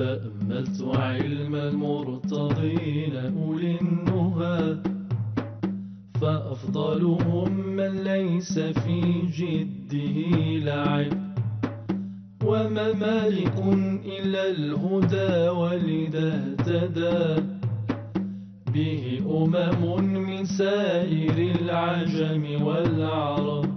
تأملت علم المرتضين أولي النهى، فأفضلهم من ليس في جده لعب، وما مالك إلا الهدى ولذا اهتدى به من سائر العجم والعرب.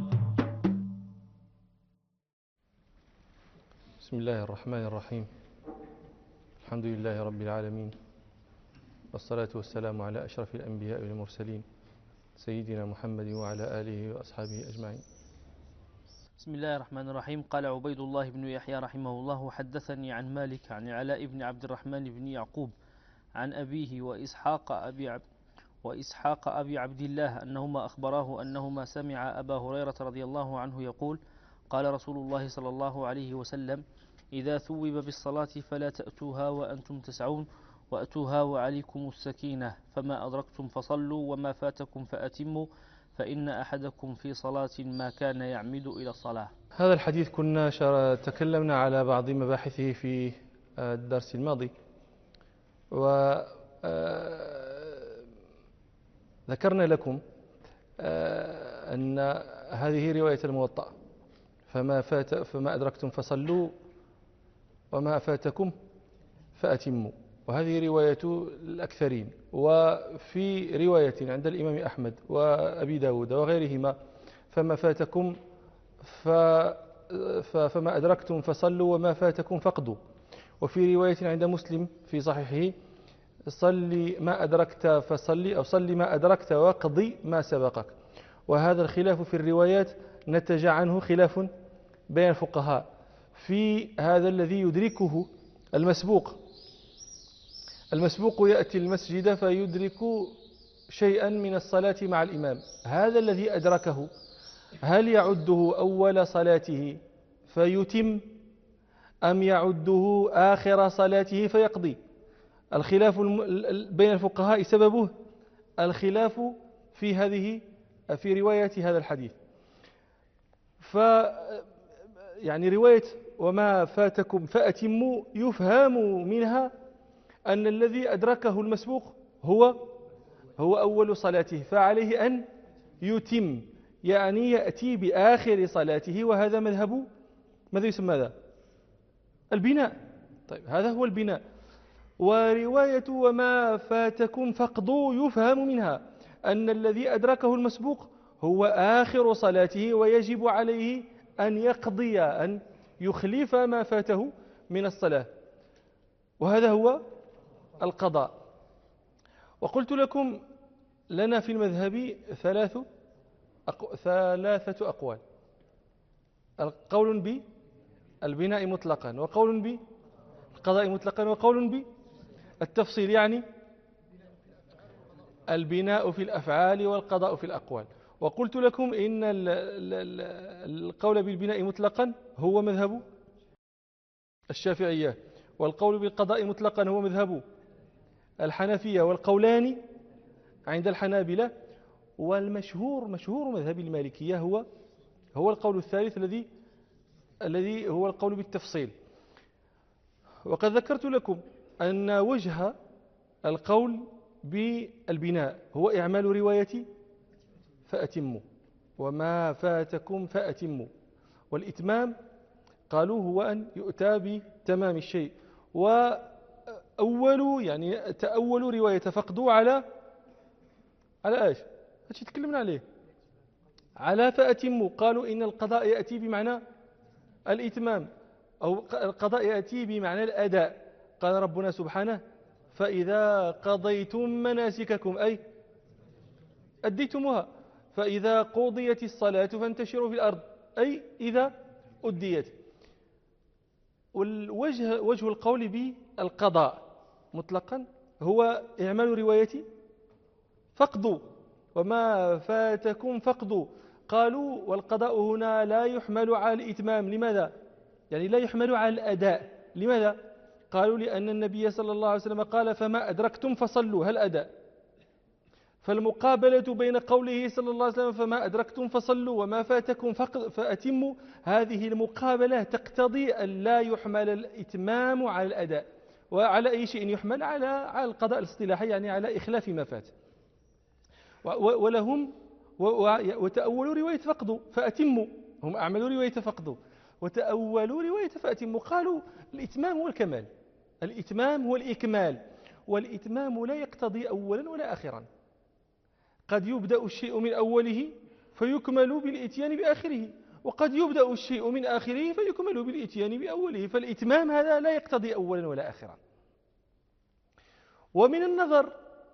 بسم الله الرحمن الرحيم. الحمد لله رب العالمين، والصلاة والسلام على أشرف الأنبياء والمرسلين سيدنا محمد وعلى آله وأصحابه أجمعين. بسم الله الرحمن الرحيم. قال عبيد الله بن يحيى رحمه الله: حدثني عن مالك عن علاء بن عبد الرحمن بن يعقوب عن أبيه وإسحاق أبي عبد الله أنهما أخبراه أنهما سمع أبا هريرة رضي الله عنه يقول: قال رسول الله صلى الله عليه وسلم: إذا ثوب بالصلاة فلا تأتوها وأنتم تسعون، وأتوها وعليكم السكينة، فما أدركتم فصلوا وما فاتكم فأتموا، فإن أحدكم في صلاة ما كان يعمد إلى الصلاة. هذا الحديث كنا تكلمنا على بعض مباحثه في الدرس الماضي، وذكرنا لكم أن هذه رواية الموطأ: فما أدركتم فصلوا وما فاتكم فأتموا، وهذه رواية الأكثرين. وفي رواية عند الإمام أحمد وأبي داود وغيرهما: فما فاتكم فما أدركتم فصلوا وما فاتكم فاقضوا. وفي رواية عند مسلم في صحيحه: صلي ما أدركت فصلي، أو صلي ما أدركت واقضي ما سبقك. وهذا الخلاف في الروايات نتج عنه خلاف بين الفقهاء في هذا الذي يدركه المسبوق. المسبوق يأتي المسجد فيدرك شيئا من الصلاة مع الإمام، هذا الذي أدركه هل يعده أول صلاته فيتم أم يعده آخر صلاته فيقضي؟ الخلاف بين الفقهاء سببه الخلاف في رواية هذا الحديث. يعني رواية وما فاتكم فأتموا يفهم منها أن الذي أدركه المسبوق هو أول صلاته، فعليه أن يتم، يعني يأتي بآخر صلاته، وهذا ماذا يسمى هذا؟ البناء. طيب، هذا هو البناء. ورواية وما فاتكم فاقضوا يفهم منها أن الذي أدركه المسبوق هو آخر صلاته، ويجب عليه أن يقضي، أن يخلف ما فاته من الصلاة، وهذا هو القضاء. وقلت لكم لنا في المذهب ثلاثة أقوال: قول بالبناء مطلقا، وقول بالقضاء مطلقا، وقول بالتفصيل، يعني البناء في الأفعال والقضاء في الأقوال. وقلت لكم إن القول بالبناء مطلقا هو مذهب الشافعية، والقول بالقضاء مطلقا هو مذهب الحنفية، والقولان عند الحنابلة. والمشهور مذهب المالكية هو القول الثالث الذي هو القول بالتفصيل. وقد ذكرت لكم أن وجه القول بالبناء هو إعمال رواية فأتموا وما فاتكم فأتموا، والإتمام قالوا هو أن يؤتى بتمام الشيء. تأول رواية فقدوا على ايش؟ هذا تكلمنا عليه، على فأتموا. قالوا إن القضاء يأتي بمعنى الإتمام، أو القضاء يأتي بمعنى الأداء. قال ربنا سبحانه: فإذا قضيتم مناسككم، أي أديتموها، فإذا قضيت الصلاة فانتشروا في الأرض، أي إذا أديت. وجه القول بالقضاء مطلقا هو إعمال رواية فقدوا وما فاتكم فقدوا. قالوا والقضاء هنا لا يحمل على الإتمام. لماذا؟ يعني لا يحمل على الأداء. لماذا؟ قالوا لأن النبي صلى الله عليه وسلم قال: فما أدركتم فصلوا، هل أداء؟ فالمقابلة بين قوله صلى الله عليه وسلم: فما أدركتم فصلوا وما فاتكم فأتموا، هذه المقابلة تقتضي أن لا يحمل الإتمام على الأداء، وعلى أي شيء يحمل؟ على القضاء الاصطلاحي، يعني على إخلاف ما فات. ولهم وتأولوا رواية فقدوا فأتموا، هم أعملوا رواية فقدوا وتأولوا رواية فأتموا. قالوا الإتمام هو الكمال، الإتمام هو الإكمال، والإتمام لا يقتضي أولا ولا آخرا. قد يبدأ الشيء من أوله فيكمل بالإتيان بآخره، وقد يبدأ الشيء من آخره فيكمل بالإتيان بأوله، فالإتمام هذا لا يقتضي أولا ولا آخرا. ومن النظر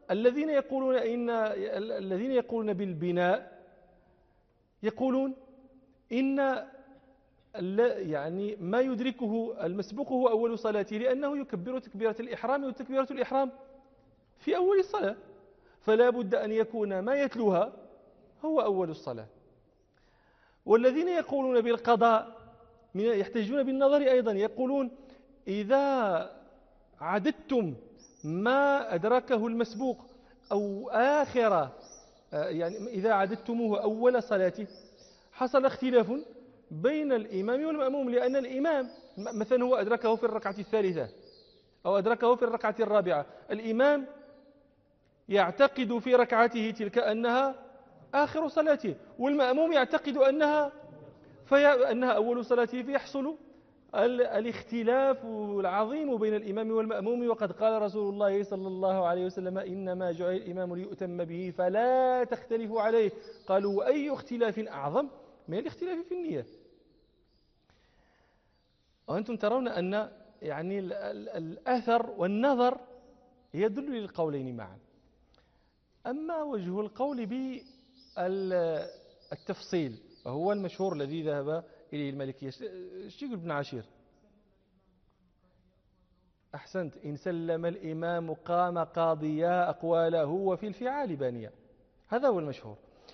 الذين يقولون بالبناء يقولون إن يعني ما يدركه المسبوق هو أول صلاته، لأنه يكبر تكبيرة الإحرام، وتكبيرة الإحرام في أول الصلاة، فلا بد أن يكون ما يتلوها هو أول الصلاة. والذين يقولون بالقضاء يحتجون بالنظر أيضا، يقولون إذا عددتم ما أدركه المسبوق أو آخر، يعني إذا عددتموه أول صلاته حصل اختلاف بين الإمام والمأموم، لأن الإمام مثلا هو أدركه في الركعة الثالثة أو أدركه في الركعة الرابعة، الإمام يعتقد في ركعته تلك أنها آخر صلاته، والمأموم يعتقد أنها أول صلاته، فيحصل الاختلاف العظيم بين الإمام والمأموم. وقد قال رسول الله صلى الله عليه وسلم: إنما جعل الإمام ليؤتم به فلا تختلفوا عليه. قالوا: وأي اختلاف أعظم من الاختلاف في النية؟ وأنتم ترون أن يعني الأثر والنظر يدل للقولين معا. أما وجه القول بالتفصيل هو المشهور الذي ذهب إليه المالكية. ايش يقول ابن عاشير؟ أحسنت، إن سلم الإمام قام قاضيا أقواله وفي الفعال بانيا، هذا هو المشهور.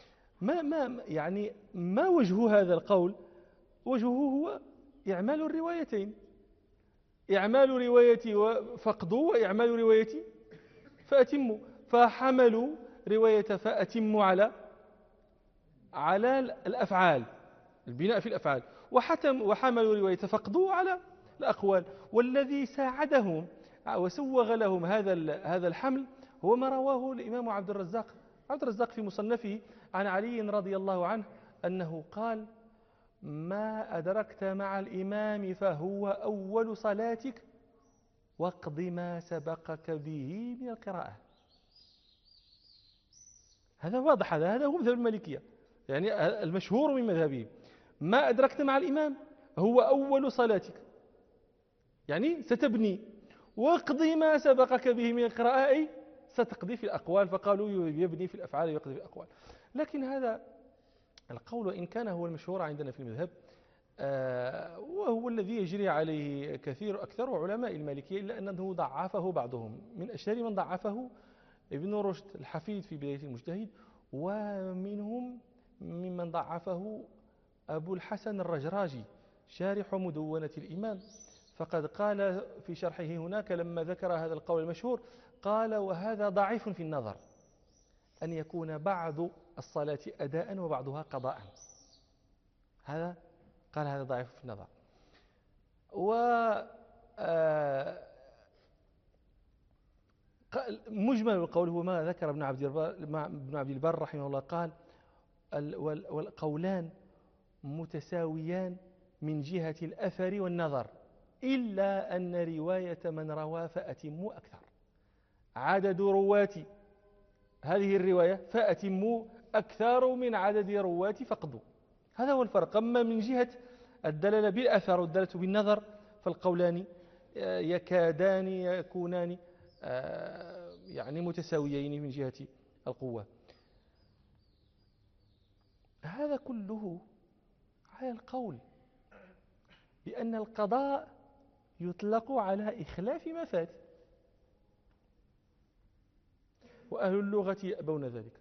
ما وجه هذا القول؟ وجهه هو إعمال الروايتين، إعمال رواية فقدوا وإعمال رواية فأتموا، فحملوا رواية فأتموا على الأفعال، البناء في الأفعال، وحملوا رواية فقدوا على الأقوال. والذي ساعدهم وسوغ لهم هذا الحمل هو ما رواه الإمام عبد الرزاق في مصنفه عن علي رضي الله عنه أنه قال: ما أدركت مع الإمام فهو أول صلاتك واقض ما سبقك به من القراءة. هذا واضح، هذا هو مذهب المالكية، يعني المشهور من مذهبه: ما أدركت مع الإمام هو أول صلاتك، يعني ستبني، واقضي ما سبقك به من القراءة، أي ستقضي في الأقوال. فقالوا يبني في الأفعال ويقضي في الأقوال. لكن هذا القول إن كان هو المشهور عندنا في المذهب وهو الذي يجري عليه أكثر علماء المالكية، إلا أنه ضعفه بعضهم. من أشهر من ضعفه ابن رشد الحفيد في بداية المجتهد، ومنهم ممن ضعفه أبو الحسن الرجراجي شارح مدونة الإمام، فقد قال في شرحه هناك لما ذكر هذا القول المشهور قال: وهذا ضعيف في النظر، أن يكون بعض الصلاة أداء وبعضها قضاء. هذا ضعيف في النظر. مجمل القول هو ما ذكر ابن عبد البر رحمه الله، قال: والقولان متساويان من جهة الأثر والنظر، إلا أن رواية من روى فأتموا أكثر. عدد رواة هذه الرواية فأتموا أكثر من عدد رواة فقدوا، هذا هو الفرق. أما من جهة الدلالة بالأثر والدلالة بالنظر فالقولان يكادان يكونان يعني متساويين من جهة القوة. هذا كله على القول بأن القضاء يطلق على إخلاف ما فات، وأهل اللغة يأبون ذلك.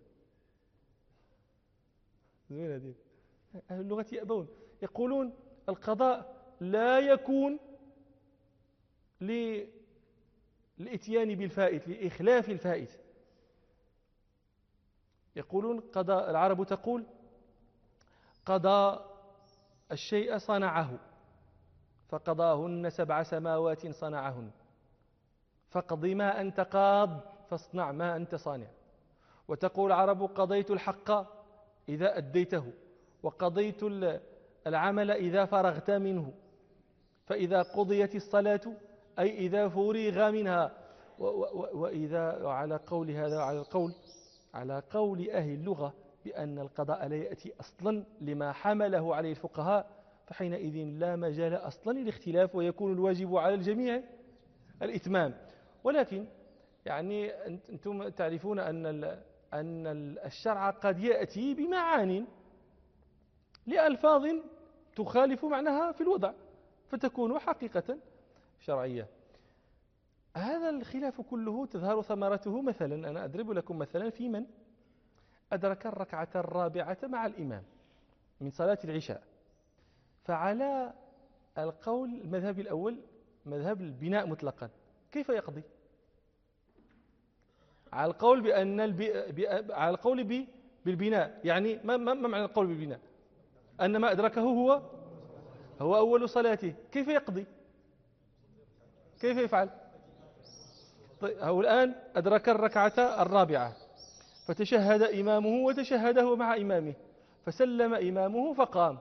أهل اللغة يأبون، يقولون القضاء لا يكون للإتيان بالفائت، لإخلاف الفائت. يقولون قضاء، العرب تقول: قضى الشيء صنعه، فقضاهن 7 سماوات صنعهن. فاقض ما أنت قاض فاصنع ما أنت صانع. وتقول العرب قضيت الحق إذا أديته، وقضيت العمل إذا فرغت منه، فإذا قضيت الصلاة أي إذا فرغ منها. وإذا على قول هذا على قول أهل اللغة بأن القضاء لا يأتي أصلا لما حمله عليه الفقهاء، فحينئذ لا مجال أصلا للاختلاف، ويكون الواجب على الجميع الإتمام. ولكن يعني أنتم تعرفون أن الشرع قد يأتي بمعان لألفاظ تخالف معناها في الوضع فتكون حقيقة شرعية. هذا الخلاف كله تظهر ثمرته. مثلا أنا أضرب لكم مثلا في من أدرك الركعة الرابعة مع الإمام من صلاة العشاء، فعلى القول المذهب الأول مذهب البناء مطلقا كيف يقضي؟ على القول على القول بالبناء، يعني ما معنى القول بالبناء؟ أن ما أدركه هو أول صلاته، كيف يقضي؟ كيف يفعل؟ طيب هو الآن أدرك الركعة الرابعة فتشهد إمامه وتشهد هو مع إمامه، فسلم إمامه فقام.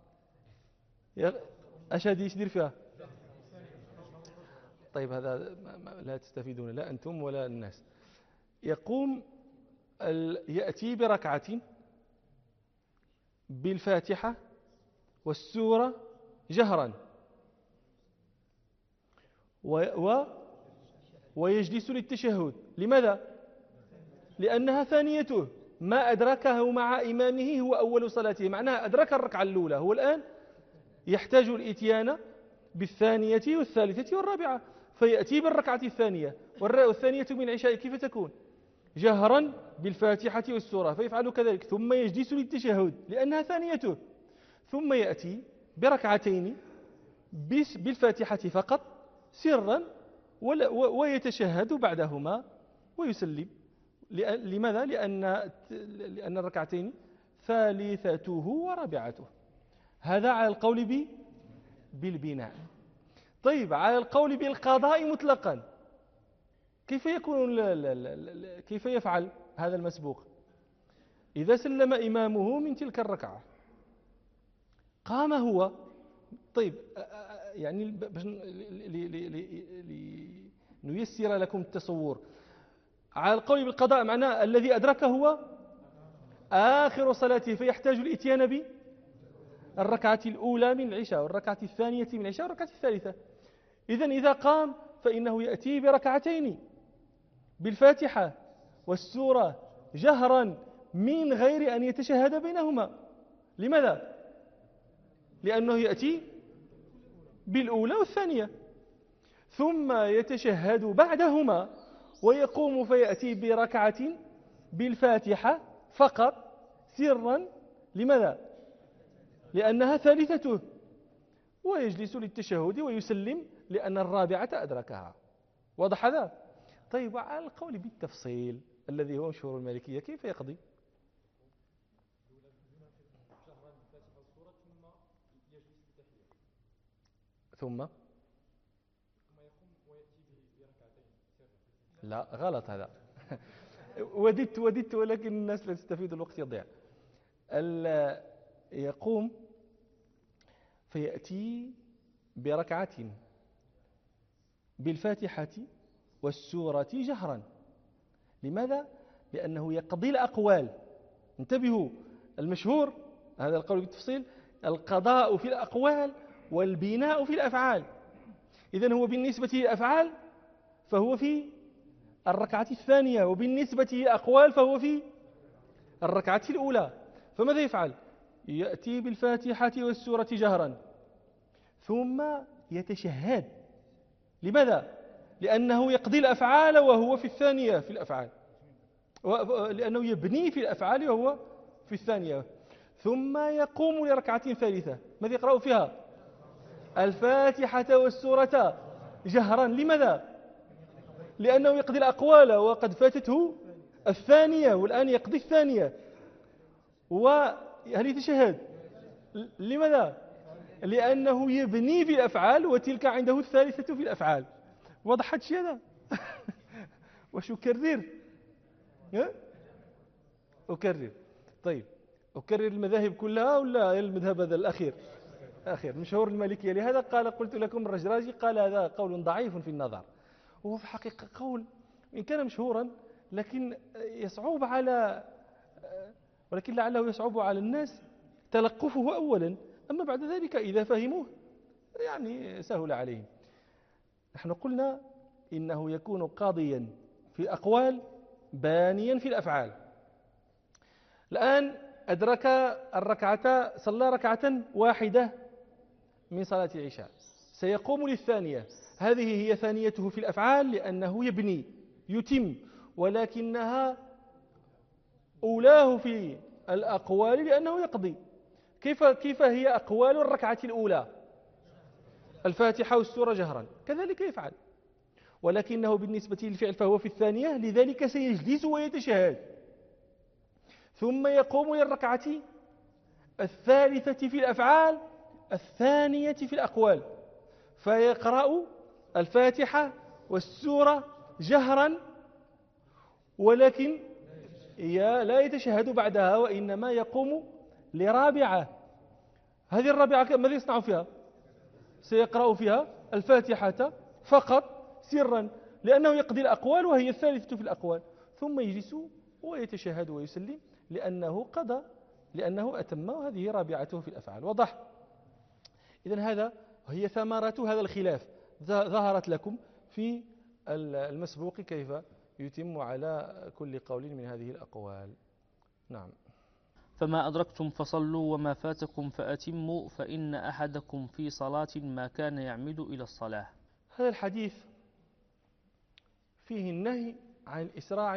أشهد يشدير فيها؟ طيب هذا لا تستفيدون لا أنتم ولا الناس. يقوم يأتي بركعة بالفاتحة والسورة جهرا ويجلس للتشهد. لماذا؟ لأنها ثانيته، ما أدركه مع إمامه هو أول صلاته، معناها أدرك الركعة الأولى، هو الآن يحتاج الإتيان بالثانية والثالثة والرابعة، فيأتي بالركعة الثانية. والثانية من العشاء كيف تكون؟ جهرا بالفاتحة والسورة، فيفعل كذلك، ثم يجلس للتشهد لأنها ثانيته، ثم يأتي بركعتين بالفاتحة فقط سرا ويتشهد بعدهما ويسلم. لماذا؟ لأن الركعتين ثالثته ورابعته. هذا على القول بالبناء. طيب على القول بالقضاء مطلقا كيف كيف يفعل هذا المسبوق؟ إذا سلم إمامه من تلك الركعة قام هو. طيب يعني باش نيسر لكم التصور، على القول بالقضاء معناه الذي أدركه هو آخر صلاته، فيحتاج الإتيان بالركعة الأولى من العشاء والركعة الثانية من العشاء والركعة الثالثة. إذا قام فإنه يأتي بركعتين بالفاتحة والسورة جهرا من غير أن يتشهد بينهما. لماذا؟ لأنه يأتي بالأولى والثانية، ثم يتشهد بعدهما ويقوم فيأتي بركعة بالفاتحة فقط سرا. لماذا؟ لأنها ثالثته، ويجلس للتشهد ويسلم لأن الرابعة أدركها. واضح هذا؟ طيب على القول بالتفصيل الذي هو مشهور المالكية كيف يقضي؟ ثم لا غلط هذا. وددت ولكن الناس لا تستفيد، الوقت يضيع. يقوم فيأتي بركعة بالفاتحة والسورة جهرا. لماذا؟ لأنه يقضي الأقوال. انتبهوا، المشهور هذا القول بالتفصيل القضاء في الأقوال والبناء في الأفعال. إذن هو بالنسبة للأفعال فهو في الركعة الثانية، وبالنسبة للأقوال فهو في الركعة الأولى. فماذا يفعل؟ يأتي بالفاتحة والسورة جهرا ثم يتشهد. لماذا؟ لأنه يقضي الأفعال وهو في الثانية في الأفعال، لأنه يبني في الأفعال وهو في الثانية. ثم يقوم لركعة ثالثة، ماذا يقرأ فيها؟ الفاتحة والسورة جهرا. لماذا؟ لأنه يقضي الأقوال وقد فاتته الثانية، والآن يقضي الثانية. وهل يتشهد؟ لماذا؟ لأنه يبني في الأفعال وتلك عنده الثالثة في الأفعال. وضحت شيء هذا؟ واش أكرر؟ أكرر. طيب أكرر المذاهب كلها ولا المذهب هذا الأخير؟ أخير مشهور المالكية. لهذا قلت لكم الرجراجي قال هذا قول ضعيف في النظر، وهو في الحقيقة قول إن كان مشهورا لكن يصعب على ولكن لعله يصعب على الناس تلقفه أولا، أما بعد ذلك إذا فهموه يعني سهل عليهم. نحن قلنا إنه يكون قاضيا في الأقوال بانيا في الأفعال. الآن أدرك الركعة، صلى ركعة واحدة من صلاة العشاء، سيقوم للثانية. هذه هي ثانيته في الأفعال لأنه يبني يتم، ولكنها أولاه في الأقوال لأنه يقضي. كيف هي أقوال الركعة الأولى؟ الفاتحة والسورة جهرا، كذلك يفعل، ولكنه بالنسبة للفعل فهو في الثانية، لذلك سيجلس ويتشهد، ثم يقوم للركعة الثالثة في الأفعال، الثانية في الأقوال، فيقرأ الفاتحة والسورة جهرا، ولكن لا يتشهد بعدها، وإنما يقوم لرابعة. هذه الرابعة ماذا يصنع فيها؟ سيقرأ فيها الفاتحة فقط سرا، لأنه يقضي الأقوال وهي الثالثة في الأقوال، ثم يجلس ويتشهد ويسلم لأنه قضى، لأنه أتم، وهذه رابعته في الأفعال. واضح؟ إذن هذا هي ثمرة هذا الخلاف، ظهرت لكم في المسبوق كيف يتم على كل قول من هذه الأقوال. نعم. فما أدركتم فصلوا وما فاتكم فأتموا فإن أحدكم في صلاة ما كان يعمد إلى الصلاة. هذا الحديث فيه النهي عن الإسراع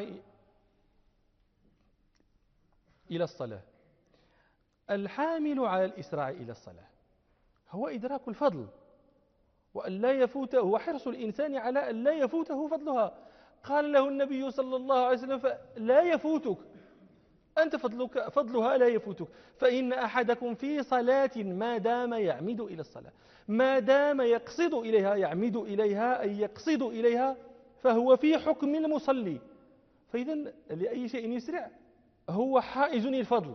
إلى الصلاة. الحامل على الإسراع إلى الصلاة هو إدراك الفضل، وأن لا يفوته، وحرص الإنسان على أن لا يفوته فضلها. قال له النبي صلى الله عليه وسلم لا يفوتك أنت فضلها لا يفوتك، فإن أحدكم في صلاة ما دام يعمد إلى الصلاة، ما دام يقصد إليها، يعمد إليها أي يقصد إليها، فهو في حكم المصلي. فإذا لأي شيء يسرع هو حائز للفضل.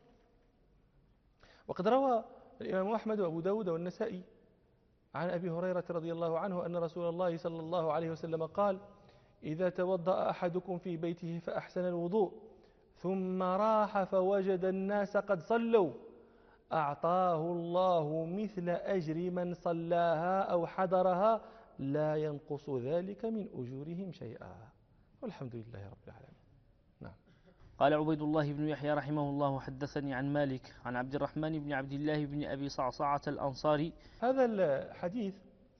وقد روى الإمام أحمد وأبو داود والنسائي عن أبي هريرة رضي الله عنه أن رسول الله صلى الله عليه وسلم قال: إذا توضأ أحدكم في بيته فأحسن الوضوء ثم راح فوجد الناس قد صلوا أعطاه الله مثل أجر من صلاها أو حضرها لا ينقص ذلك من أجورهم شيئا، والحمد لله رب العالمين. نعم. قال عبيد الله بن يحيى رحمه الله: حدثني عن مالك عن عبد الرحمن بن عبد الله بن أبي صعصعة الأنصاري. هذا الحديث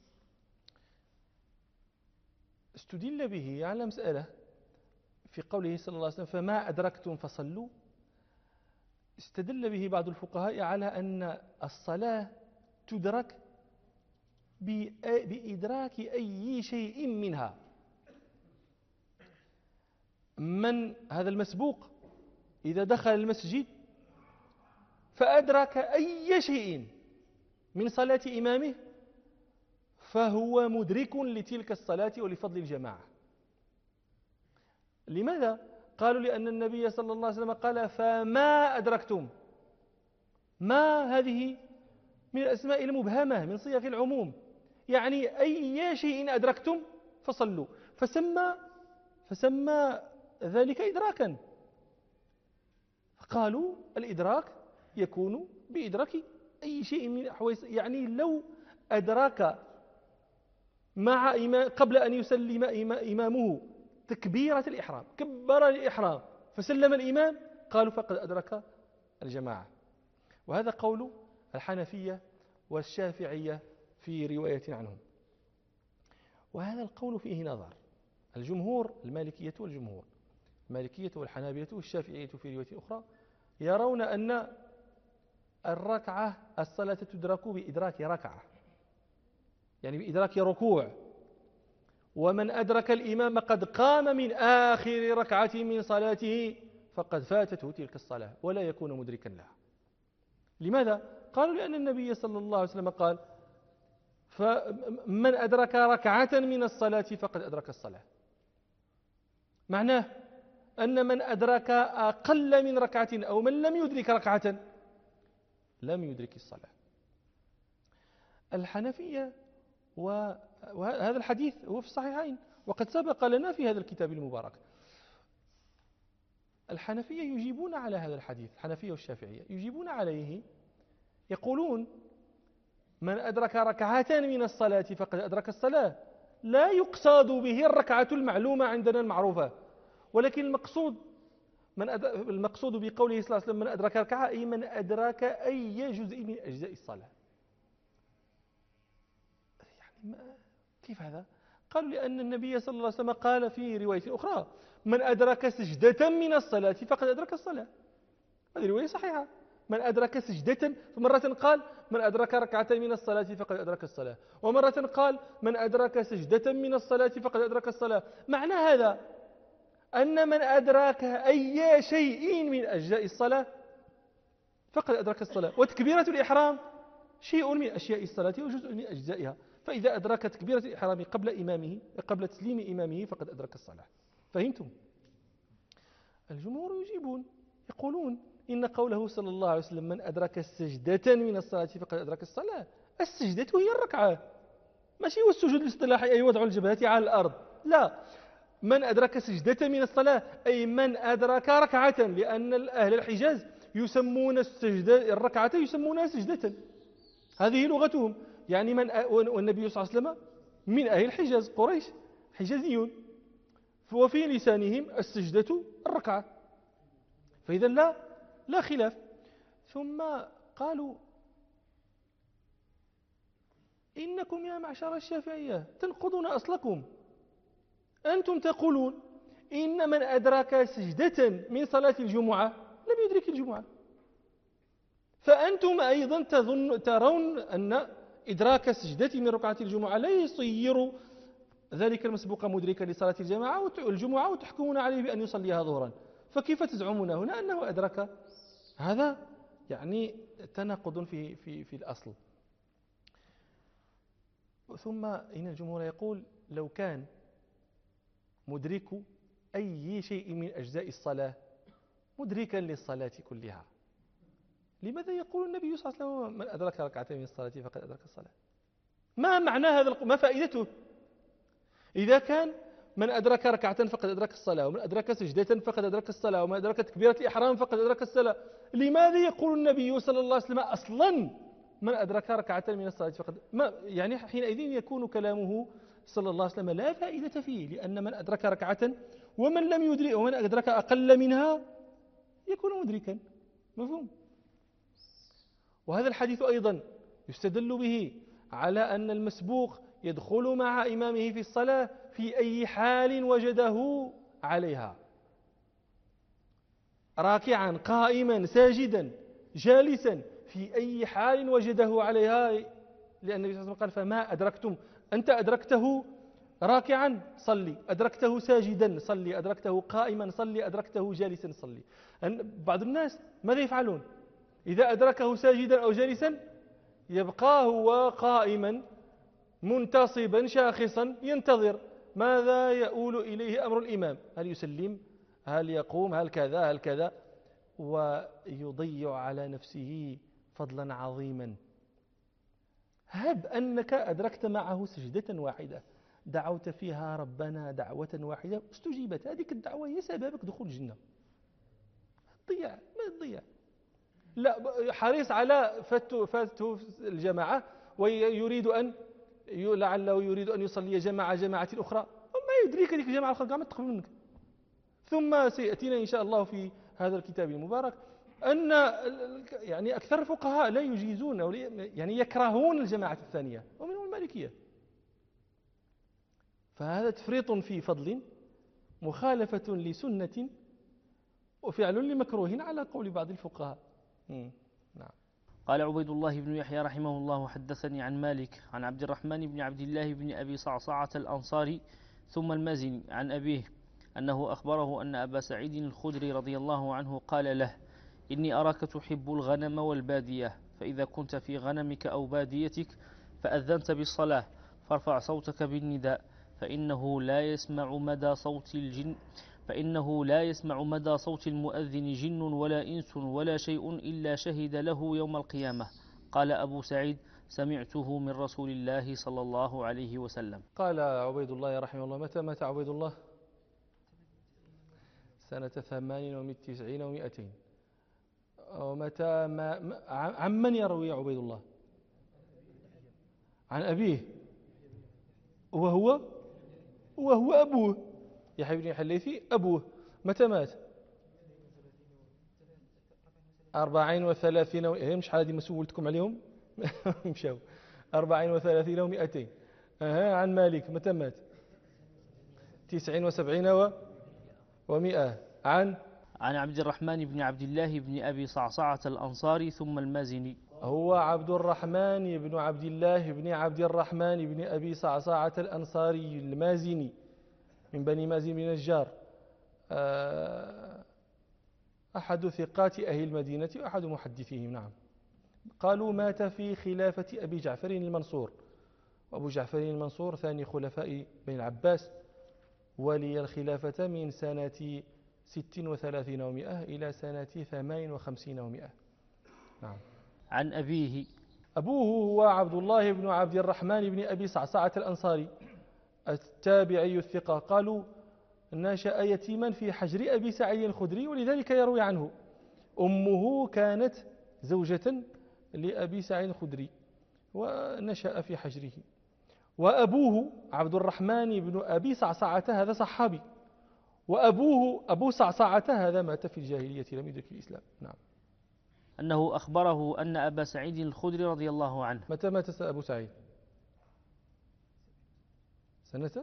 استدل به على مسألة في قوله صلى الله عليه وسلم: فما أدركتم فصلوا. استدل به بعض الفقهاء على أن الصلاة تدرك بإدراك أي شيء منها. من هذا المسبوق إذا دخل المسجد فأدرك أي شيء من صلاة إمامه فهو مدرك لتلك الصلاة ولفضل الجماعة. لماذا؟ قالوا لأن النبي صلى الله عليه وسلم قال: فما أدركتم. ما هذه من الأسماء المبهمة من صيغ العموم، يعني أي شيء أدركتم فصلوا، فسمى ذلك إدراكا. قالوا الإدراك يكون بإدراك أي شيء من حويس، يعني لو أدرك مع قبل أن يسلم إمامه تكبيرة الإحرام، كبر الإحرام فسلم الإمام، قالوا فقد أدرك الجماعة. وهذا قول الحنفية والشافعية في رواية عنهم، وهذا القول فيه نظر. الجمهور، المالكية والجمهور، المالكية والحنابلة والشافعية في رواية أخرى، يرون أن الركعة الصلاة تدرك بإدراك ركعة، يعني بإدراك ركوع. ومن أدرك الإمام قد قام من آخر ركعة من صلاته فقد فاتته تلك الصلاة ولا يكون مدركا لها. لماذا؟ قالوا لأن النبي صلى الله عليه وسلم قال: فمن أدرك ركعة من الصلاة فقد أدرك الصلاة. معناه أن من أدرك أقل من ركعة أو من لم يدرك ركعة لم يدرك الصلاة. الحنفية، وهذا الحديث هو في الصحيحين وقد سبق لنا في هذا الكتاب المبارك، الحنفية يجيبون على هذا الحديث، الحنفية والشافعية يجيبون عليه، يقولون من أدرك ركعتين من الصلاة فقد أدرك الصلاة، لا يقصد به الركعة المعلومة عندنا المعروفة، ولكن المقصود بقوله صلى الله عليه وسلم من أدرك ركعة أي من أدرك أي جزء من أجزاء الصلاة. يعني كيف هذا؟ قالوا لأن النبي صلى الله عليه وسلم قال في رواية أخرى من أدرك سجدة من الصلاة فقد أدرك الصلاة. هذه رواية صحيحة. من أدرك سجدة، فمرة قال من أدرك ركعتين من الصلاة فقد أدرك الصلاة، ومرة قال من أدرك سجدة من الصلاة فقد أدرك الصلاة. معنى هذا أن من أدرك أي شيء من أجزاء الصلاة فقد أدرك الصلاة. وتكبيرة الإحرام شيء من أشياء الصلاة وجزء من أجزائها، فإذا أدرك تكبيرة الإحرام قبل تسليم إمامه فقد أدرك الصلاة. فهمتم؟ الجمهور يجيبون يقولون إن قوله صلى الله عليه وسلم من أدرك السجدة من الصلاة فقد أدرك الصلاة، السجدة هي الركعة، ماشي هو السجود الاصطلاحي أي وضع الجبهة على الأرض، لا، من أدرك سجدة من الصلاة أي من أدرك ركعة، لأن أهل الحجاز يسمون الركعة يسمونها سجدة، هذه لغتهم. يعني والنبي صلى الله عليه وسلم من أهل الحجاز، قريش حجازيون، وفي لسانهم السجدة الركعة، فإذا لا خلاف. ثم قالوا إنكم يا معشر الشافعية تنقضون أصلكم، أنتم تقولون إن من أدرك سجدة من صلاة الجمعة لم يدرك الجمعة، فأنتم أيضا ترون أن إدراك السجدة من ركعة الجمعة لا يصير ذلك المسبوق مدركا لصلاة الجمعة وتحكمون عليه بأن يصليها ظهرا، فكيف تزعمون هنا أنه أدرك؟ هذا يعني تناقض في الأصل. ثم إن الجمهور يقول لو كان مدرك أي شيء من أجزاء الصلاة مدركا للصلاة كلها، لماذا يقول النبي صلى الله عليه وسلم من أدرك ركعتين من الصلاة فقد أدرك الصلاة؟ ما معنى هذا؟ ما فائدته؟ إذا كان من أدرك ركعة فقد أدرك الصلاة، ومن أدرك سجدة فقد أدرك الصلاة، ومن أدرك تكبيرة الإحرام فقد أدرك الصلاة، لماذا يقول النبي صلى الله عليه وسلم أصلا من أدرك ركعة من الصلاة فقد يعني حينئذ يكون كلامه صلى الله عليه وسلم لا فائدة فيه، لأن من أدرك ركعة ومن لم يدرك ومن أدرك أقل منها يكون مدركا. مفهوم؟ وهذا الحديث أيضا يستدل به على أن المسبوق يدخل مع إمامه في الصلاة في أي حال وجده عليها، راكعا قائما ساجدا جالسا، في أي حال وجده عليها، لأن النبي صلى الله عليه وسلم قال فما أدركتم، أنت أدركته راكعا صلي، أدركته ساجدا صلي، أدركته قائما صلي، أدركته جالسا صلي. بعض الناس ماذا يفعلون؟ إذا أدركه ساجدا أو جالسا يبقى هو قائما منتصبا شاخصا ينتظر ماذا يؤول إليه أمر الإمام، هل يسلم، هل يقوم، هل كذا، هل كذا، ويضيع على نفسه فضلا عظيما. هب أنك أدركت معه سجدة واحدة دعوت فيها ربنا دعوة واحدة استجيبت، هذه الدعوة هي سببك دخول الجنة، ما تضيع. لا، حريص على فاته الجماعة ويريد أن لعله يريد أن يصلي جماعة أخرى، وما يدريك هذيك الجماعة الأخرى قامت تقبل منك. ثم سيأتينا إن شاء الله في هذا الكتاب المبارك أن يعني أكثر الفقهاء لا يجيزون أو يعني يكرهون الجماعة الثانية ومنهم المالكية، فهذا تفريط في فضل، مخالفة لسنة، وفعل لمكروه على قول بعض الفقهاء. نعم. قال عبيد الله بن يحيى رحمه الله حدثني عن مالك عن عبد الرحمن بن عبد الله بن أبي صعصعة الأنصاري ثم المازني عن أبيه أنه أخبره أن أبا سعيد الخدري رضي الله عنه قال له إني أراك تحب الغنم والبادية، فإذا كنت في غنمك أو باديتك فأذنت بالصلاة فارفع صوتك بالنداء فإنه لا يسمع مدى صوت المؤذن جن ولا إنس ولا شيء إلا شهد له يوم القيامة. قال أبو سعيد: سمعته من رسول الله صلى الله عليه وسلم. قال عبيد الله رحمه الله: متى مات عبيد الله؟ سنة 98 و200. ومتى عن من يروي عبيد الله؟ عن أبيه، وهو أبوه، يحيى بن الحليثي أبوه. متى مات؟ 34 مش هذه ما سولتكم عليهم مشاو 34 و200. عن مالك متى مات؟ 79 و100. عن عبد الرحمن بن عبد الله بن أبي صعصعة الأنصاري ثم المازني. هو عبد الرحمن بن عبد الله بن عبد الرحمن بن أبي صعصعة الأنصاري المازني من بني مازن بن نجار، أحد ثقات أهل المدينة وأحد محدثيهم. نعم. قالوا مات في خلافة أبي جعفر المنصور، وأبو جعفر المنصور ثاني خلفاء بني العباس، ولي الخلافة من سنة 36 و100 إلى سنة 58 و100. نعم. عن أبيه. أبوه هو عبد الله بن عبد الرحمن بن أبي صعصعة الأنصاري التابعي الثقة. قالوا نشأ يتيما في حجر أبي سعيد الخدري، ولذلك يروي عنه. أمه كانت زوجة لأبي سعيد الخدري ونشأ في حجره. وأبوه عبد الرحمن بن أبي صعصعة هذا صحابي، وأبوه أبو صعصعة هذا مات في الجاهلية لم يدرك الإسلام. نعم. أنه أخبره أن أبا سعيد الخدري رضي الله عنه. متى مات أبو سعيد؟ سنة؟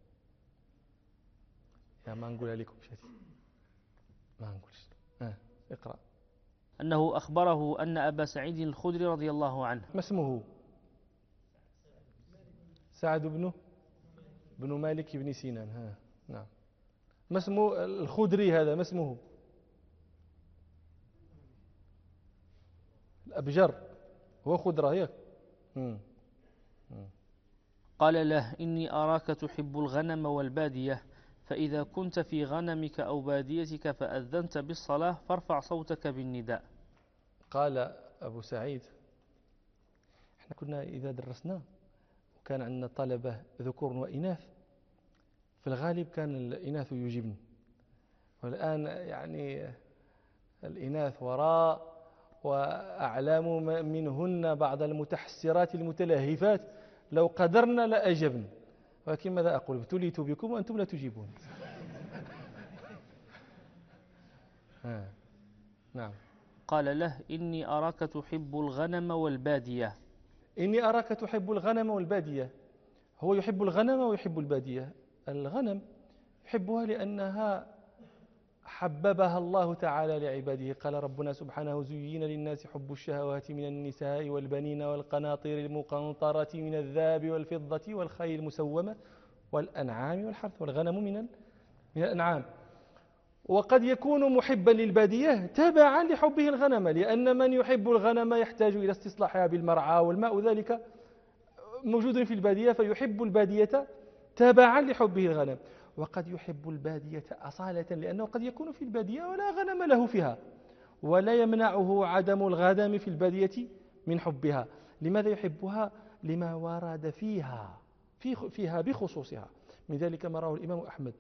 يا ما نقولها لكم شاتي، ما نقولش. اقرأ. أنه أخبره أن أبا سعيد الخدري رضي الله عنه. ما اسمه؟ سعد بن مالك بن سنان. نعم. ما اسمه الخدري هذا؟ ما اسمه؟ الأبجر، هو خضرة هيك. قال له: إني أراك تحب الغنم والبادية، فإذا كنت في غنمك أو باديتك فأذنت بالصلاة فارفع صوتك بالنداء. قال أبو سعيد: احنا كنا إذا درسنا وكان عندنا طلبة ذكور وإناث، في الغالب كان الإناث يجبن، والآن يعني الإناث وراء، وأعلام منهن بعض المتحسرات المتلهفات لو قدرنا لأجبن، ولكن ماذا أقول؟ ابتليت بكم وأنتم لا تجيبون. نعم. قال له: إني أراك تحب الغنم والبادية. إني أراك تحب الغنم والبادية. هو يحب الغنم ويحب البادية. الغنم يحبها لأنها حببها الله تعالى لعباده. قال ربنا سبحانه: زين للناس حب الشهوات من النساء والبنين والقناطير المقنطرة من الذهب والفضة والخيل المسومة والأنعام والحرث. والغنم من الأنعام. وقد يكون محبا للبادية تبعا لحبه الغنم، لأن من يحب الغنم يحتاج إلى استصلاحها بالمرعى والماء، ذلك موجود في البادية، فيحب البادية تبعا لحبه الغنم. وقد يحب البادية أصالة، لأنه قد يكون في البادية ولا غنم له فيها، ولا يمنعه عدم الغنم في البادية من حبها. لماذا يحبها؟ لما ورد فيها بخصوصها. من ذلك ما رواه الإمام أحمد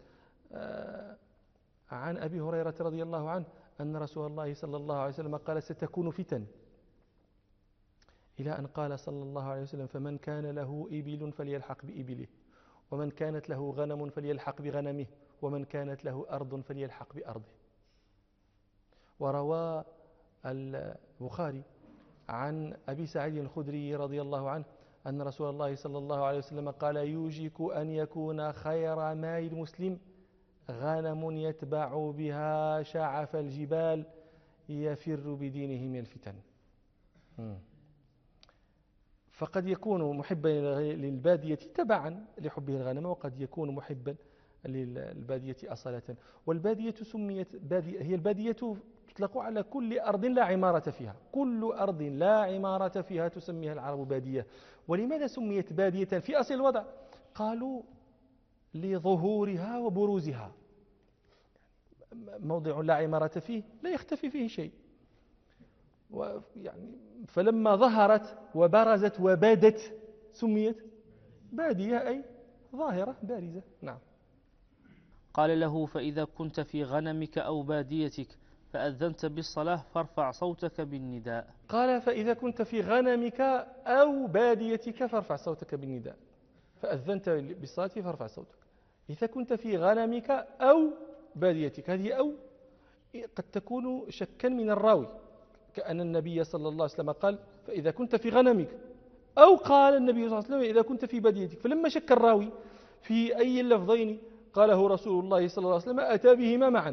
عن أبي هريرة رضي الله عنه أن رسول الله صلى الله عليه وسلم قال: ستكون فتن، إلى أن قال صلى الله عليه وسلم: فمن كان له إبل فليلحق بإبله، ومن كانت له غنم فليلحق بغنمه، ومن كانت له أرض فليلحق بأرضه. وروى البخاري عن أبي سعيد الخدري رضي الله عنه أن رسول الله صلى الله عليه وسلم قال: يوشك أن يكون خير مال المسلم غنم يتبع بها شعف الجبال يفر بدينه من الفتن. فقد يكون محبا للبادية تبعا لحبه الغنم، وقد يكون محبا للبادية أصالة. والبادية سميت بادية، هي البادية تطلق على كل أرض لا عمارة فيها. كل أرض لا عمارة فيها تسميها العرب بادية. ولماذا سميت بادية في أصل الوضع؟ قالوا لظهورها وبروزها. موضع لا عمارة فيه لا يختفي فيه شيء، يعني فلما ظهرت وبرزت وبادت سميت بادية، أي ظاهرة بارزة. نعم. قال له: فإذا كنت في غنمك أو باديتك فأذنت بالصلاة فارفع صوتك بالنداء. قال: فإذا كنت في غنمك أو باديتك فارفع صوتك بالنداء. فأذنت بالصلاة فارفع صوتك. إذا كنت في غنمك أو باديتك، هذه أو قد تكون شكا من الراوي، كأن النبي صلى الله عليه وسلم قال: فإذا كنت في غنمك، أو قال النبي صلى الله عليه وسلم: إذا كنت في باديتك. فلما شك الراوي في أي اللفظين قاله رسول الله صلى الله عليه وسلم أتى بهما معا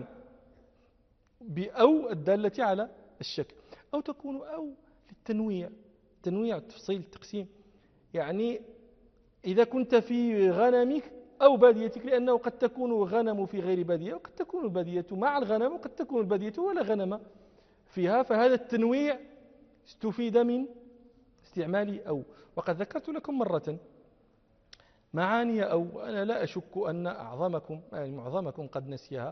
بأو الدالة على الشك. أو تكون أو للتنويع، تنويع، تفصيل، التقسيم. يعني إذا كنت في غنمك أو باديتك، لأنه قد تكون الغنم في غير بادية، وقد تكون البادية مع الغنم، وقد تكون البادية ولا غنم فيها. فهذا التنويع استفيد من استعمال أو. وقد ذكرت لكم مرة معاني أو، أنا لا أشك أن أعظمكم يعني معظمكم قد نسيها،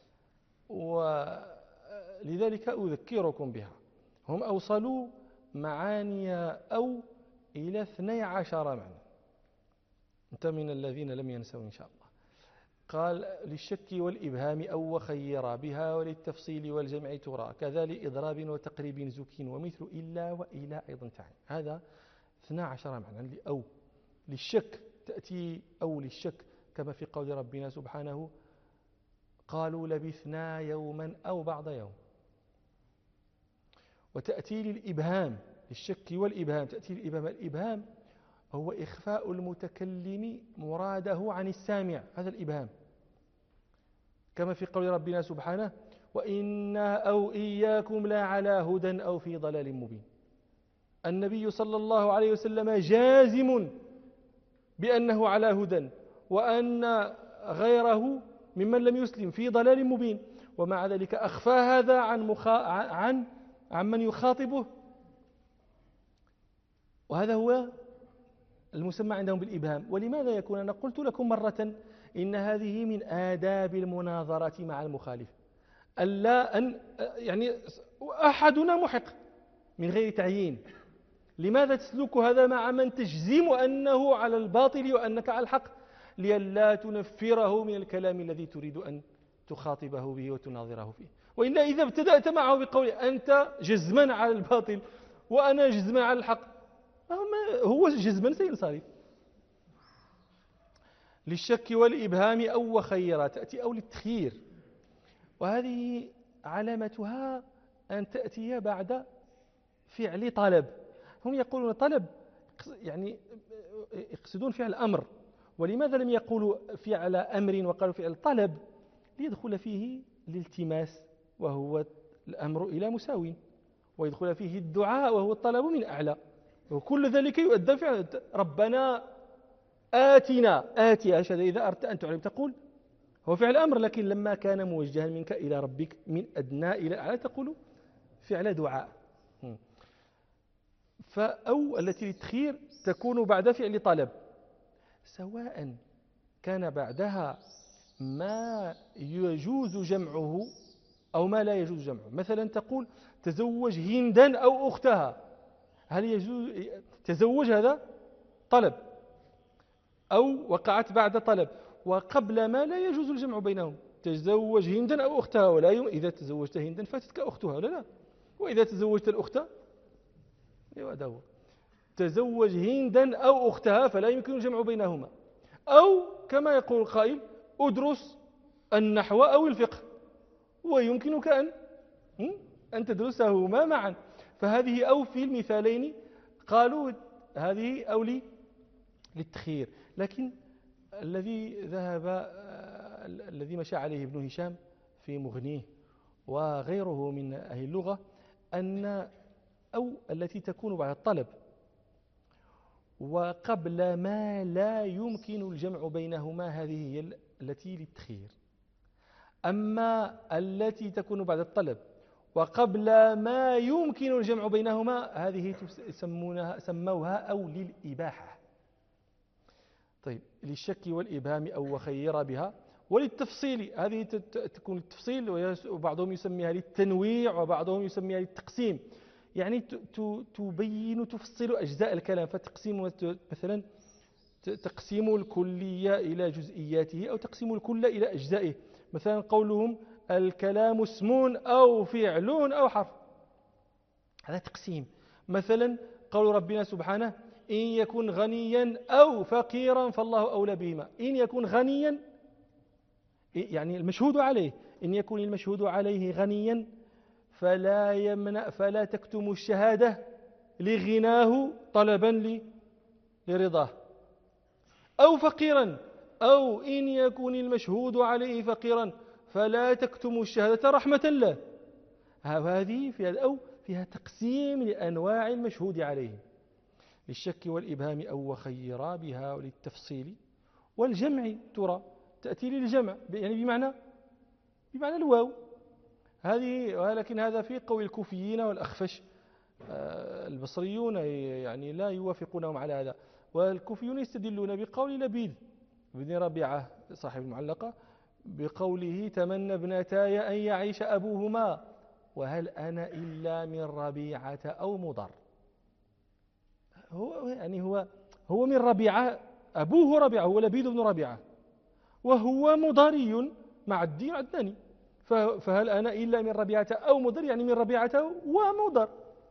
ولذلك أذكركم بها. هم أوصلوا معاني أو إلى 12 معنى. أنت من الذين لم ينسوا إن شاء الله. قال: للشك والإبهام أو وخير بها، وللتفصيل والجمع ترى، كذا لإضراب وتقريب زكين، ومثل إلا وإلى أيضا تعين. هذا 12 معنى لأو. للشك تأتي أو للشك كما في قول ربنا سبحانه: قالوا لبثنا يوما أو بعض يوم. وتأتي للإبهام، للشك والإبهام تأتي للإبهام. الإبهام هو إخفاء المتكلم مراده عن السامع، هذا الإبهام، كما في قول ربنا سبحانه: وإنا أو إياكم لا على هدى أو في ضلال مبين. النبي صلى الله عليه وسلم جازم بأنه على هدى، وأن غيره ممن لم يسلم في ضلال مبين، ومع ذلك أخفى هذا عن من يخاطبه. وهذا هو المسمى عندهم بالإبهام. ولماذا يكون؟ أنا قلت لكم مرة إن هذه من آداب المناظرة مع المخالف، ألا أن يعني أحدنا محق من غير تعيين. لماذا تسلك هذا مع من تجزم أنه على الباطل وأنك على الحق؟ لئلا تنفره من الكلام الذي تريد أن تخاطبه به وتناظره فيه. وإلا إذا ابتدأت معه بقول أنت جزما على الباطل وأنا جزما على الحق، هو جزما سينصرف. للشك والإبهام أو وخيرا، تأتي أو للتخيير، وهذه علامتها أن تأتي بعد فعل طلب. هم يقولون طلب يعني يقصدون فعل أمر. ولماذا لم يقولوا فعل أمر وقالوا فعل طلب؟ ليدخل فيه الالتماس وهو الأمر إلى مساو، ويدخل فيه الدعاء وهو الطلب من أعلى، وكل ذلك يؤدى فعل ربنا آتنا آتي. إذا أردت أن تعلم تقول هو فعل أمر، لكن لما كان موجها منك إلى ربك من أدنى إلى أعلى تقول فعل دعاء. فأو التي للتخيير تكون بعد فعل طلب، سواء كان بعدها ما يجوز جمعه أو ما لا يجوز جمعه. مثلا تقول تزوج هندا أو أختها، هل يجوز تزوج؟ هذا طلب، أو وقعت بعد طلب وقبل ما لا يجوز الجمع بينهم. تزوج هندا أو أختها، ولا إذا تزوجت هندا فاتتك أختها، ولا لا؟ وإذا تزوجت الأخت هو تزوج هندا أو أختها فلا يمكن الجمع بينهما. أو كما يقول القائل أدرس النحو أو الفقه، ويمكنك أن تدرسهما معا. فهذه أو في المثالين قالوا هذه أو للتخيير. لكن الذي مشى عليه ابن هشام في مغنيه وغيره من أهل اللغة أن أو التي تكون بعد الطلب وقبل ما لا يمكن الجمع بينهما هذه هي التي للتخيير. أما التي تكون بعد الطلب وقبل ما يمكن الجمع بينهما هذه سموها أو للإباحة. طيب للشك والإبهام أو وخير بها، وللتفصيل هذه تكون التفصيل، وبعضهم يسميها للتنويع وبعضهم يسميها للتقسيم، يعني تبين تفصل أجزاء الكلام. فتقسيم مثلا تقسيم الكلية إلى جزئياته أو تقسيم الكل إلى أجزائه. مثلا قولهم الكلام اسم أو فعل أو حرف، هذا تقسيم. مثلا قول ربنا سبحانه إن يكن غنيا أو فقيرا فالله أولى بهما. إن يكن غنيا يعني المشهود عليه، إن يكن المشهود عليه غنيا فلا تكتم الشهادة لغناه طلبا لرضاه. أو فقيرا، أو إن يكن المشهود عليه فقيرا فلا تكتم الشهادة رحمة له. هذه فيها تقسيم لأنواع المشهود عليه. للشك والإبهام أو وخيرا بها، وللتفصيل والجمع ترى تأتي للجمع يعني بمعنى الواو هذه، ولكن هذا في قول الكوفيين والأخفش. البصريون يعني لا يوافقونهم على هذا، والكوفيون يستدلون بقول لبيد بن ربيعة صاحب المعلقة بقوله تمنى ابنتاي أن يعيش أبوهما وهل أنا إلا من ربيعة أو مضر. هو من ربيعة، أبوه ربيعة، هو لبيد بن ربيعة، وهو مضري مع الدين عدناني، فهل أنا إلا من ربيعة أو مضر، يعني من ربيعة ومضر.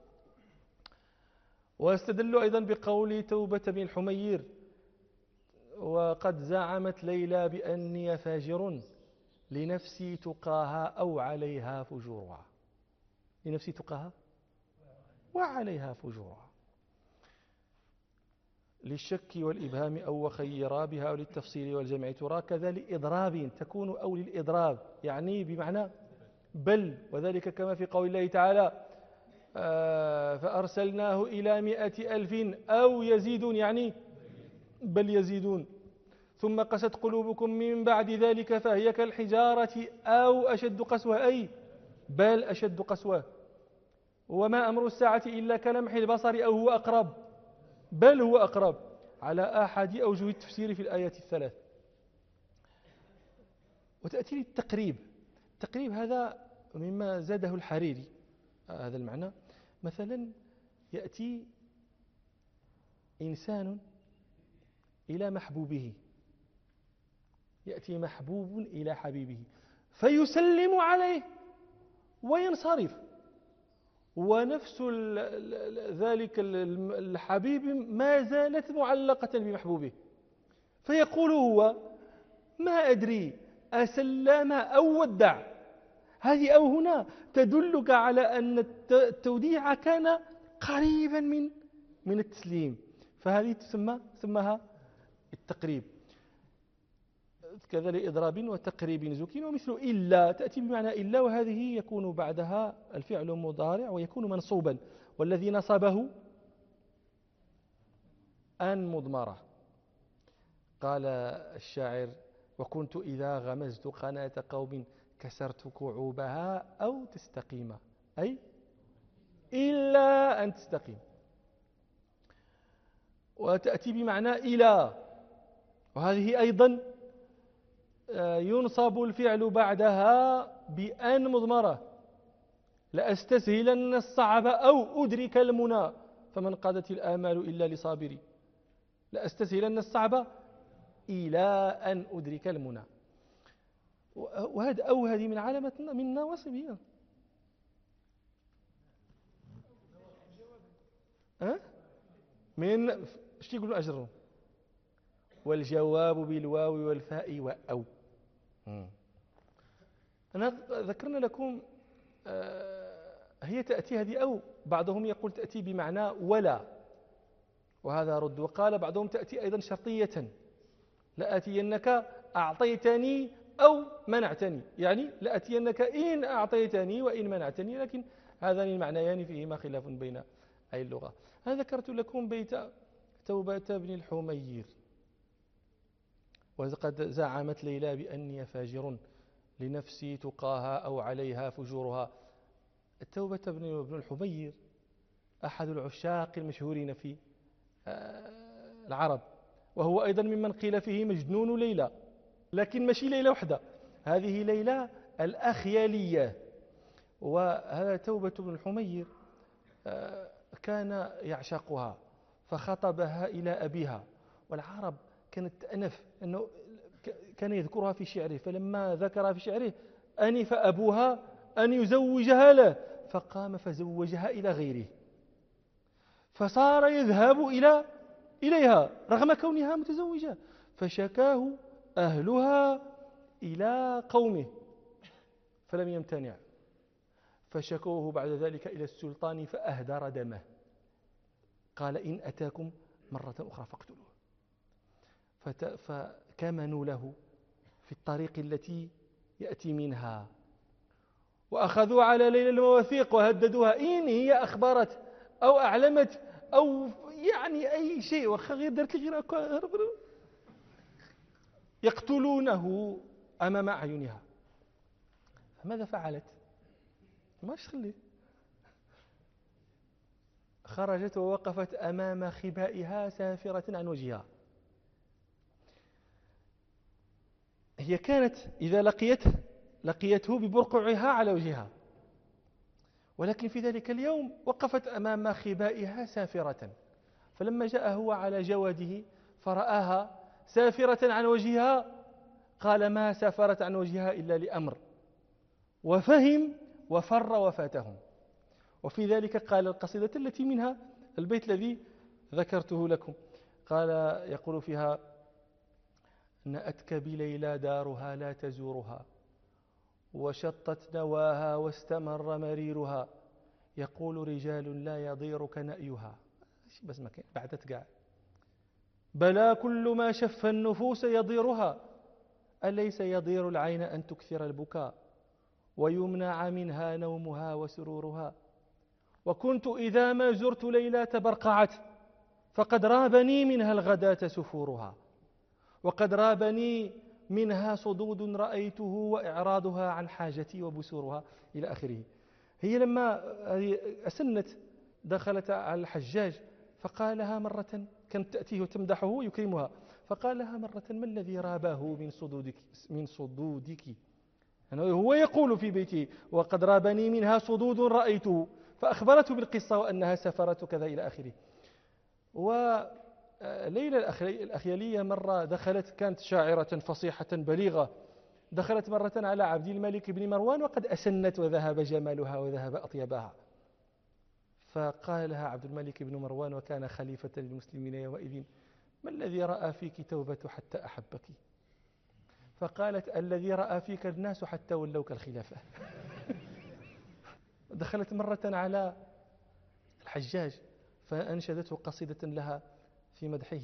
واستدلوا أيضا بقول توبة بن الحمير وقد زعمت ليلى بأني فاجر لنفسي تقاها أو عليها فجورها. لنفسي تقاها وعليها فجورها. للشك والإبهام أو وخيرا بها، أو للتفصيل والجمع ترى كذا لإضراب تكون أو للإضراب يعني بمعنى بل، وذلك كما في قول الله تعالى فأرسلناه إلى 100,000 أو يزيدون يعني بل يزيدون. ثم قست قلوبكم من بعد ذلك فهي كالحجارة أو أشد قسوة، أي بل أشد قسوة. وما أمر الساعة إلا كلمح البصر أو هو أقرب بل هو أقرب، على أحد أوجه التفسير في الآيات الثلاث. وتأتي للتقريب. التقريب هذا مما زاده الحريري هذا المعنى. مثلا يأتي إنسان إلى محبوبه، يأتي محبوب إلى حبيبه فيسلم عليه وينصرف، ونفس ذلك الحبيب ما زالت معلقة بمحبوبه، فيقول هو ما أدري أسلم أو ودع. هذه أو هنا تدلك على أن التوديع كان قريبا من التسليم، فهذه تسمىها التقريب. كذا لإضراب وتقريب زكين. ومثل إلا تأتي بمعنى إلا، وهذه يكون بعدها الفعل مضارع ويكون منصوبا، والذي نصبه أن مضمرة. قال الشاعر وكنت إذا غمزت قناة قوم كسرت كعوبها أو تستقيم، أي إلا أن تستقيم. وتأتي بمعنى إلى، وهذه أيضا ينصب الفعل بعدها بأن مضمرة. لأستسهلن الصعب أو أدرك المنى فمن قادت الآمال إلا لصابري. لأستسهلن الصعب إلى أن أدرك المنى. وهذه من علامة من نواصبها. من ايش يقولوا أجرهم؟ والجواب بالواو والفاء وأو. أنا ذكرنا لكم هي تأتي هذه أو، بعضهم يقول تأتي بمعنى ولا، وهذا رد. وقال بعضهم تأتي أيضا شرطية، لآتينك أعطيتني أو منعتني، يعني لآتينك إن أعطيتني وإن منعتني، لكن هذان المعنيان فيهما خلاف بين أي اللغة. أنا ذكرت لكم بيت توبة بن الحمير وقد زعمت ليلى بأني فاجر لنفسي تقاها أو عليها فجورها. توبة بن الحمير أحد العشاق المشهورين في العرب، وهو أيضا ممن قيل فيه مجنون ليلى، لكن ماشي ليلى وحده، هذه ليلى الأخيالية. وهذا توبة بن الحمير كان يعشقها فخطبها إلى أبيها، والعرب كانت تأنف أنه كان يذكرها في شعره، فلما ذكرها في شعره أنف أبوها أن يزوجها له، فقام فزوجها إلى غيره، فصار يذهب إليها رغم كونها متزوجة، فشكاه أهلها إلى قومه فلم يمتنع، فشكوه بعد ذلك إلى السلطان فأهدر دمه، قال إن أتاكم مرة أخرى فاقتلوه. فكمنوا له في الطريق التي يأتي منها، وأخذوا على ليلى المواثيق وهددوها إن هي أخبرت أو أعلمت أو يعني أي شيء وغير ذلك يقتلونه أمام أعينها. فماذا فعلت؟ ماش خليه، خرجت ووقفت أمام خبائها سافرة عن وجهها. هي كانت إذا لقيته ببرقعها على وجهها، ولكن في ذلك اليوم وقفت أمام خبائها سافرة، فلما جاء هو على جواده فرآها سافرة عن وجهها قال ما سافرت عن وجهها إلا لأمر، وفهم وفر وفاتهم. وفي ذلك قال القصيدة التي منها البيت الذي ذكرته لكم، قال يقول فيها نأتك بليلى دارها لا تزورها، وشطت نواها واستمر مريرها، يقول رجال لا يضيرك نأيها، بس ما كان بعدت قاع، بلى كل ما شف النفوس يضيرها، أليس يضير العين أن تكثر البكاء ويمنع منها نومها وسرورها، وكنت إذا ما زرت ليلى تبرقعت، فقد رابني منها الغداة سفورها، وقد رابني منها صدود رأيته وإعراضها عن حاجتي وبسورها إلى آخره. هي لما أسنت دخلت على الحجاج فقالها مرة، كانت تأتيه وتمدحه ويكرمها، فقالها مرة ما الذي رابه من صدودك يعني هو يقول في بيته وقد رابني منها صدود رأيته، فأخبرته بالقصة وأنها سفرت كذا إلى آخره. وليلى الأخيالية مرة دخلت، كانت شاعرة فصيحة بليغة، دخلت مرة على عبد الملك بن مروان وقد أسنت وذهب جمالها وذهب أطيبها، فقال لها عبد الملك بن مروان وكان خليفة للمسلمين يومئذ ما الذي رأى فيك توبة حتى أحبك؟ فقالت الذي رأى فيك الناس حتى ولوك الخلافة. دخلت مرة على الحجاج فأنشدته قصيدة لها في مدحه،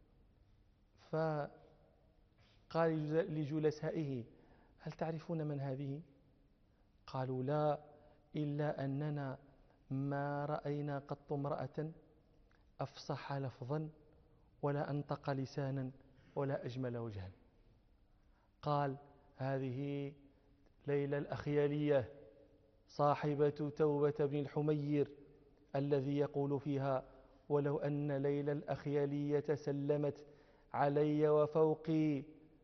فقال لجلسائه هل تعرفون من هذه؟ قالوا لا، إلا أننا ما رأينا قط امرأة أفصح لفظا ولا أنطق لسانا ولا أجمل وجها. قال هذه ليلى الأخيالية صاحبة توبة بن الحمير الذي يقول فيها ولو أن ليلى الأخيالية سلمت علي وفوقي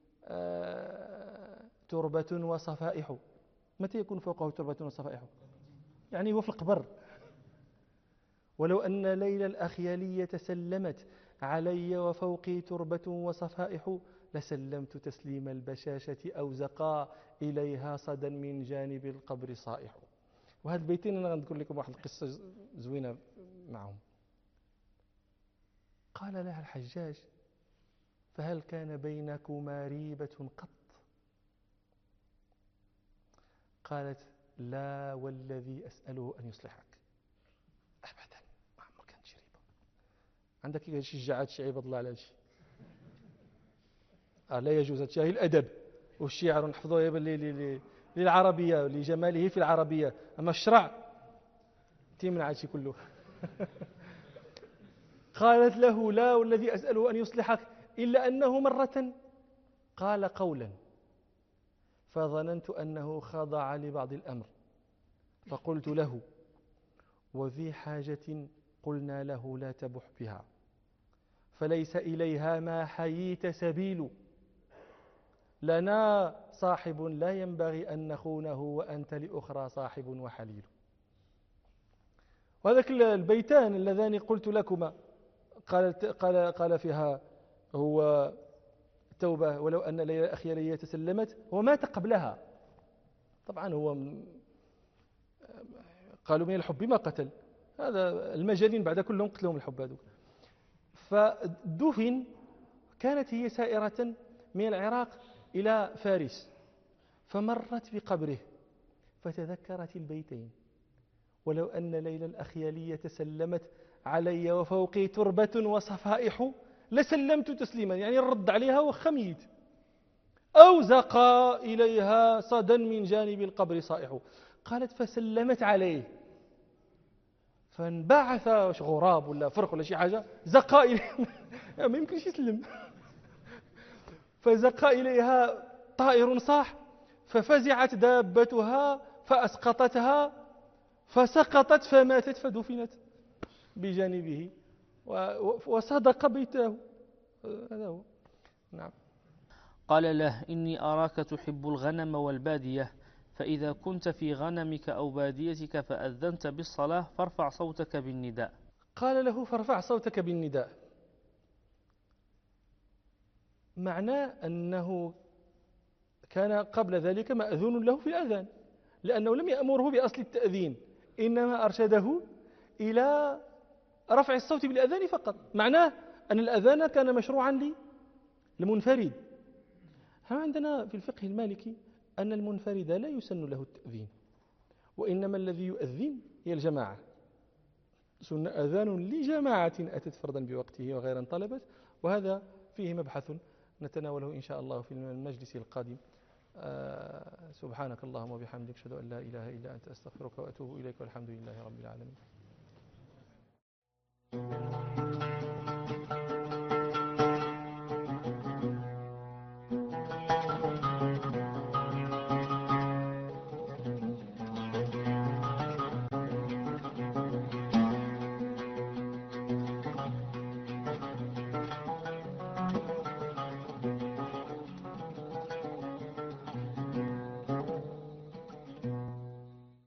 تربة وصفائح. متى يكون فوقه تربة وصفائح؟ يعني هو في القبر. ولو أن ليلى الأخيالية سلمت علي وفوقي تربة وصفائح لسلمت تسليم البشاشة أو زقا إليها صدا من جانب القبر صائح. وهذا البيتين أنا غنذكر لكم واحد القصة زوينة معهم. قال لها الحجاج فهل كان بينكما ريبة قط؟ قالت لا والذي أسأله أن يصلحك. أبدا ما كانت ريبة. عندك شجاعات شي عباد الله على هذا الشيء. لا يجوز هذا الشيء. الأدب والشعر نحفظوه للعربية لجماله في العربية، أما الشرع تيمنع هذا الشيء كله. قالت له لا والذي أسأله أن يصلحك، إلا أنه مرة قال قولا فظننت أنه خضع لبعض الأمر، فقلت له: وذي حاجة قلنا له لا تبح بها، فليس إليها ما حييت سبيل، لنا صاحب لا ينبغي أن نخونه، وأنت لأخرى صاحب وحليل. وهذاك البيتان اللذان قلت لكما قال فيها هو التوبة: ولو أن ليلى أخي لي تسلمت، ومات قبلها. طبعا هو قالوا من الحب ما قتل، هذا المجانين بعد كلهم قتلهم الحب هذوك. فدفن، كانت هي سائرة من العراق إلى فارس، فمرت بقبره فتذكرت البيتين: ولو أن ليلى الأخيالية تسلمت علي وفوقي تربة وصفائح لسلمت تسليما، يعني الرد عليها وخميت. أو زقى إليها صدا من جانب القبر صائح. قالت: فسلمت عليه، فانبعث غراب ولا فرق ولا شي حاجة زقى إليها ما يمكنش يسلم. فزقى إليها طائر صاح، ففزعت دابتها فأسقطتها، فسقطت فماتت، فدفنت بجانبه وصدق بيته. هذا هو. نعم. قال له: إني أراك تحب الغنم والبادية، فإذا كنت في غنمك أو باديتك فأذنت بالصلاة فارفع صوتك بالنداء. قال له: فارفع صوتك بالنداء، معناه أنه كان قبل ذلك مأذون له في الأذان، لأنه لم يأمره بأصل التأذين، إنما أرشده إلى رفع الصوت بالأذان فقط. معناه أن الأذان كان مشروعا للمنفرد. عندنا في الفقه المالكي أن المنفرد لا يسن له التأذين، وإنما الذي يؤذن هي الجماعة. سن أذان لجماعة أتت فردا بوقته وغيرا طلبت، وهذا فيه مبحث نتناوله إن شاء الله في المجلس القادم. سبحانك اللهم وبحمدك، أشهد أن لا إله إلا أنت، أستغفرك وأتوب إليك، والحمد لله رب العالمين.